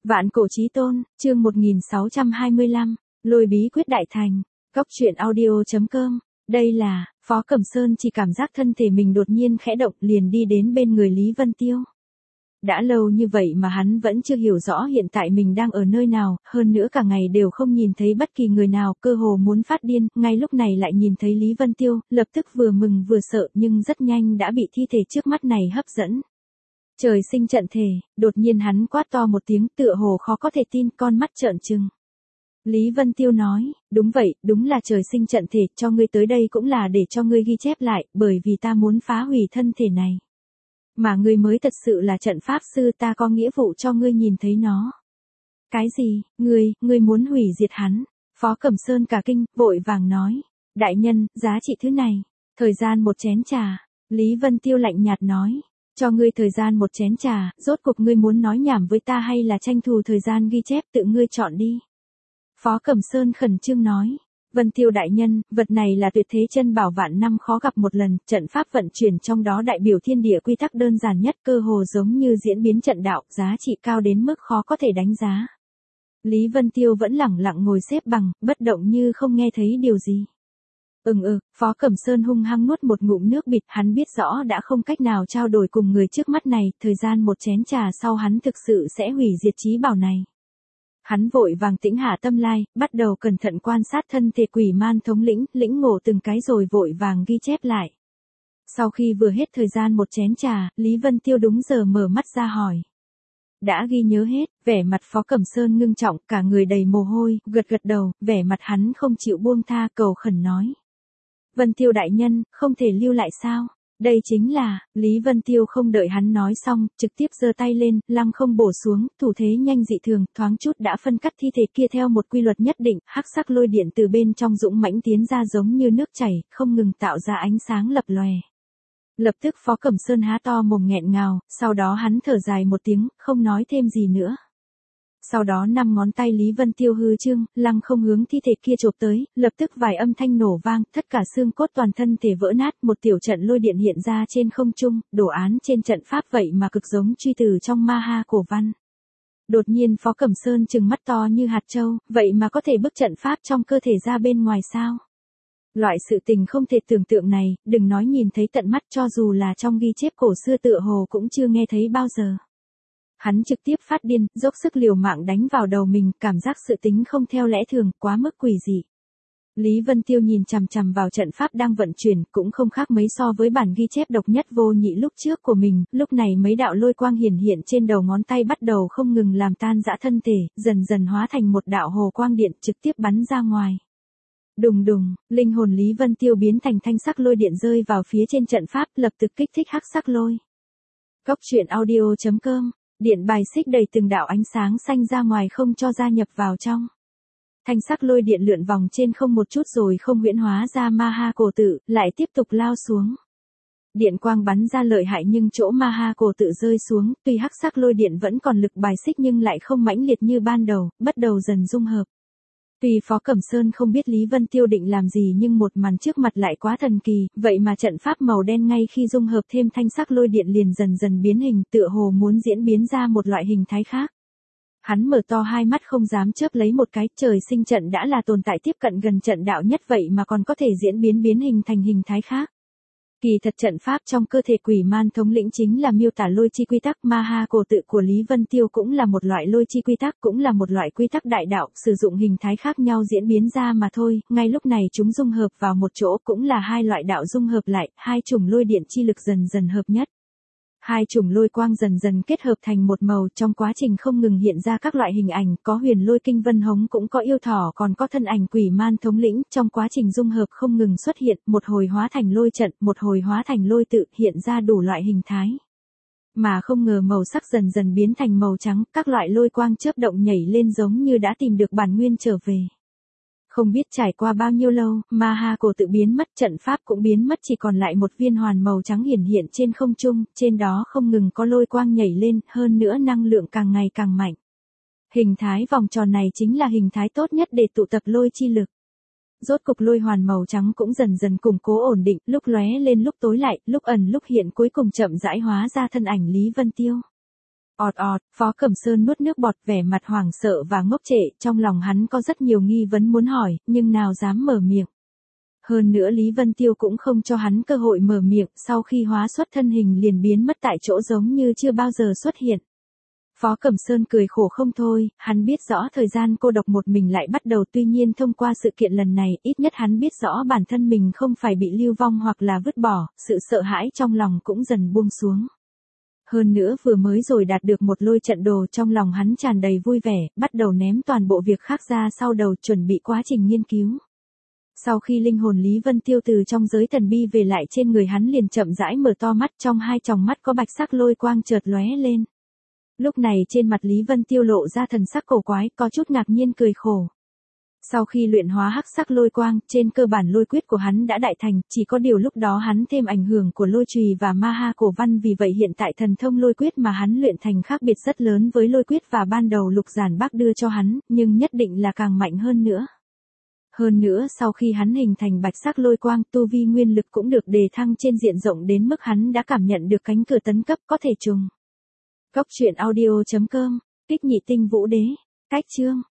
Vạn cổ chí tôn, chương 1625, lôi bí quyết đại thành, góc truyện audio.com, đây là, Phó Cẩm Sơn chỉ cảm giác thân thể mình đột nhiên khẽ động liền đi đến bên người Lý Vân Tiêu. Đã lâu như vậy mà hắn vẫn chưa hiểu rõ hiện tại mình đang ở nơi nào, hơn nữa cả ngày đều không nhìn thấy bất kỳ người nào, cơ hồ muốn phát điên, ngay lúc này lại nhìn thấy Lý Vân Tiêu, lập tức vừa mừng vừa sợ nhưng rất nhanh đã bị thi thể trước mắt này hấp dẫn. Trời sinh trận thể, đột nhiên hắn quát to một tiếng tựa hồ khó có thể tin, con mắt trợn trừng. Lý Vân Tiêu nói, đúng vậy, đúng là trời sinh trận thể, cho ngươi tới đây cũng là để cho ngươi ghi chép lại, bởi vì ta muốn phá hủy thân thể này. Mà ngươi mới thật sự là trận pháp sư, ta có nghĩa vụ cho ngươi nhìn thấy nó. Cái gì, ngươi muốn hủy diệt hắn? Phó Cẩm Sơn cả kinh, vội vàng nói. Đại nhân, giá trị thứ này, thời gian một chén trà. Lý Vân Tiêu lạnh nhạt nói. Cho ngươi thời gian một chén trà, rốt cuộc ngươi muốn nói nhảm với ta hay là tranh thủ thời gian ghi chép, tự ngươi chọn đi. Phó Cẩm Sơn khẩn trương nói. Vân Tiêu đại nhân, vật này là tuyệt thế chân bảo vạn năm khó gặp một lần, trận pháp vận chuyển trong đó đại biểu thiên địa quy tắc đơn giản nhất, cơ hồ giống như diễn biến trận đạo, giá trị cao đến mức khó có thể đánh giá. Lý Vân Tiêu vẫn lẳng lặng ngồi xếp bằng, bất động như không nghe thấy điều gì. Phó Cẩm Sơn hung hăng nuốt một ngụm nước bịt, hắn biết rõ đã không cách nào trao đổi cùng người trước mắt này, thời gian một chén trà sau hắn thực sự sẽ hủy diệt chí bảo này. Hắn vội vàng tĩnh hạ tâm lai, bắt đầu cẩn thận quan sát thân thể quỷ man thống lĩnh, lĩnh ngộ từng cái rồi vội vàng ghi chép lại. Sau khi vừa hết thời gian một chén trà, Lý Vân Tiêu đúng giờ mở mắt ra hỏi. Đã ghi nhớ hết, vẻ mặt Phó Cẩm Sơn ngưng trọng, cả người đầy mồ hôi, gật đầu, vẻ mặt hắn không chịu buông tha, cầu khẩn nói. Vân Tiêu đại nhân, không thể lưu lại sao? Đây chính là, Lý Vân Tiêu không đợi hắn nói xong, trực tiếp giơ tay lên, lăng không bổ xuống, thủ thế nhanh dị thường, thoáng chút đã phân cắt thi thể kia theo một quy luật nhất định, hắc sắc lôi điện từ bên trong dũng mãnh tiến ra giống như nước chảy, không ngừng tạo ra ánh sáng lập lòe. Lập tức Phó Cẩm Sơn há to mồm nghẹn ngào, sau đó hắn thở dài một tiếng, không nói thêm gì nữa. Sau đó 5 ngón tay Lý Vân Tiêu hư chương, lăng không hướng thi thể kia chộp tới, lập tức vài âm thanh nổ vang, tất cả xương cốt toàn thân thể vỡ nát, một tiểu trận lôi điện hiện ra trên không trung, đồ án trên trận pháp vậy mà cực giống truy từ trong ma ha cổ văn. Đột nhiên Phó Cẩm Sơn trừng mắt to như hạt châu, vậy mà có thể bức trận pháp trong cơ thể ra bên ngoài sao? Loại sự tình không thể tưởng tượng này, đừng nói nhìn thấy tận mắt, cho dù là trong ghi chép cổ xưa tựa hồ cũng chưa nghe thấy bao giờ. Hắn trực tiếp phát điên, dốc sức liều mạng đánh vào đầu mình, cảm giác sự tính không theo lẽ thường, quá mức quỷ dị. Lý Vân Tiêu nhìn chằm chằm vào trận pháp đang vận chuyển, cũng không khác mấy so với bản ghi chép độc nhất vô nhị lúc trước của mình, lúc này mấy đạo lôi quang hiển hiện trên đầu ngón tay bắt đầu không ngừng làm tan rã thân thể, dần dần hóa thành một đạo hồ quang điện trực tiếp bắn ra ngoài. Đùng đùng, linh hồn Lý Vân Tiêu biến thành thanh sắc lôi điện rơi vào phía trên trận pháp, lập tức kích thích hắc sắc lôi. Góc truyện audio.com, điện bài xích đầy từng đạo ánh sáng xanh ra ngoài không cho gia nhập vào trong. Thanh sắc lôi điện lượn vòng trên không một chút rồi không huyễn hóa ra ma ha cổ tự, lại tiếp tục lao xuống. Điện quang bắn ra lợi hại nhưng chỗ ma ha cổ tự rơi xuống, tuy hắc sắc lôi điện vẫn còn lực bài xích nhưng lại không mãnh liệt như ban đầu, bắt đầu dần dung hợp. Tuy Phó Cẩm Sơn không biết Lý Vân Tiêu định làm gì nhưng một màn trước mặt lại quá thần kỳ, vậy mà trận pháp màu đen ngay khi dung hợp thêm thanh sắc lôi điện liền dần dần biến hình, tựa hồ muốn diễn biến ra một loại hình thái khác. Hắn mở to hai mắt không dám chớp lấy một cái, trời sinh trận đã là tồn tại tiếp cận gần trận đạo nhất vậy mà còn có thể diễn biến hình thành hình thái khác. Kỳ thật trận pháp trong cơ thể quỷ man thống lĩnh chính là miêu tả lôi chi quy tắc, ma ha cổ tự của Lý Vân Tiêu cũng là một loại lôi chi quy tắc, cũng là một loại quy tắc đại đạo, sử dụng hình thái khác nhau diễn biến ra mà thôi, ngay lúc này chúng dung hợp vào một chỗ cũng là hai loại đạo dung hợp lại, hai chủng lôi điện chi lực dần dần hợp nhất. Hai chủng lôi quang dần dần kết hợp thành một màu, trong quá trình không ngừng hiện ra các loại hình ảnh, có huyền lôi kinh vân hống cũng có yêu thỏ còn có thân ảnh quỷ man thống lĩnh, trong quá trình dung hợp không ngừng xuất hiện, một hồi hóa thành lôi trận, một hồi hóa thành lôi tự, hiện ra đủ loại hình thái. Mà không ngờ màu sắc dần dần biến thành màu trắng, các loại lôi quang chớp động nhảy lên giống như đã tìm được bản nguyên trở về. Không biết trải qua bao nhiêu lâu, ma ha cổ tự biến mất, trận pháp cũng biến mất, chỉ còn lại một viên hoàn màu trắng hiển hiện trên không trung, trên đó không ngừng có lôi quang nhảy lên, hơn nữa năng lượng càng ngày càng mạnh. Hình thái vòng tròn này chính là hình thái tốt nhất để tụ tập lôi chi lực. Rốt cục lôi hoàn màu trắng cũng dần dần củng cố ổn định, lúc lóe lên lúc tối lại, lúc ẩn lúc hiện cuối cùng chậm rãi hóa ra thân ảnh Lý Vân Tiêu. Phó Cẩm Sơn nuốt nước bọt, vẻ mặt hoảng sợ và ngốc trệ, trong lòng hắn có rất nhiều nghi vấn muốn hỏi, nhưng nào dám mở miệng. Hơn nữa Lý Vân Tiêu cũng không cho hắn cơ hội mở miệng, sau khi hóa xuất thân hình liền biến mất tại chỗ giống như chưa bao giờ xuất hiện. Phó Cẩm Sơn cười khổ không thôi, hắn biết rõ thời gian cô độc một mình lại bắt đầu, tuy nhiên thông qua sự kiện lần này, ít nhất hắn biết rõ bản thân mình không phải bị lưu vong hoặc là vứt bỏ, sự sợ hãi trong lòng cũng dần buông xuống. Hơn nữa vừa mới rồi đạt được một lôi trận đồ, trong lòng hắn tràn đầy vui vẻ, bắt đầu ném toàn bộ việc khác ra sau đầu, chuẩn bị quá trình nghiên cứu. Sau khi linh hồn Lý Vân Tiêu từ trong giới thần bi về lại trên người hắn liền chậm rãi mở to mắt, trong hai tròng mắt có bạch sắc lôi quang chợt lóe lên. Lúc này trên mặt Lý Vân Tiêu lộ ra thần sắc cổ quái, có chút ngạc nhiên cười khổ. Sau khi luyện hóa hắc sắc lôi quang, trên cơ bản lôi quyết của hắn đã đại thành, chỉ có điều lúc đó hắn thêm ảnh hưởng của lôi chùy và ma ha cổ văn, vì vậy hiện tại thần thông lôi quyết mà hắn luyện thành khác biệt rất lớn với lôi quyết và ban đầu Lục Giản Bác đưa cho hắn, nhưng nhất định là càng mạnh hơn nữa. Hơn nữa sau khi hắn hình thành bạch sắc lôi quang, tu vi nguyên lực cũng được đề thăng trên diện rộng đến mức hắn đã cảm nhận được cánh cửa tấn cấp có thể trùng. Cốc truyện audio.com, Kích Nhị Tinh Vũ Đế, Cách chương